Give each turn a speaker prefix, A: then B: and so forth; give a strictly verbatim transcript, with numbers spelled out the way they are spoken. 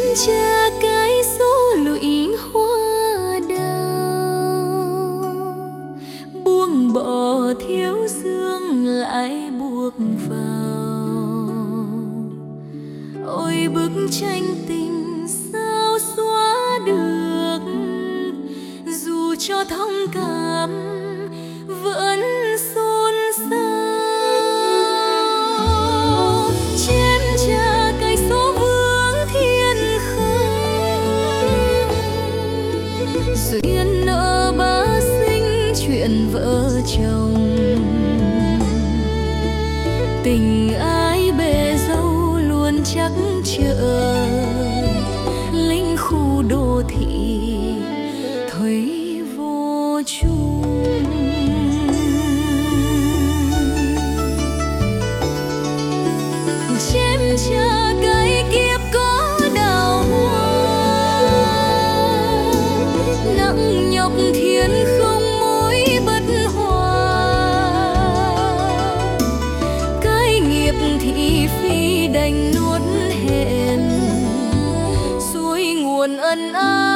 A: cha cái số lụy hoa đào, buông bỏ thiếu dương lại buộc vào. Ôi bức tranh tình sao xóa được, dù cho thông cảm vẫn xôn xao. Chém cha cái số vướng thiên khang, duyên nợ bá sinh chuyện vợ chồng. Tình ái bề dâu luôn chắc chờ, linh khu đô thị thủy vô chung. Chém cha cái kiếp có đào hoa, nặng nhọc thiên không mối bất hòa. Cái nghiệp thị phi đành nuốt hẹn, suối nguồn ân ái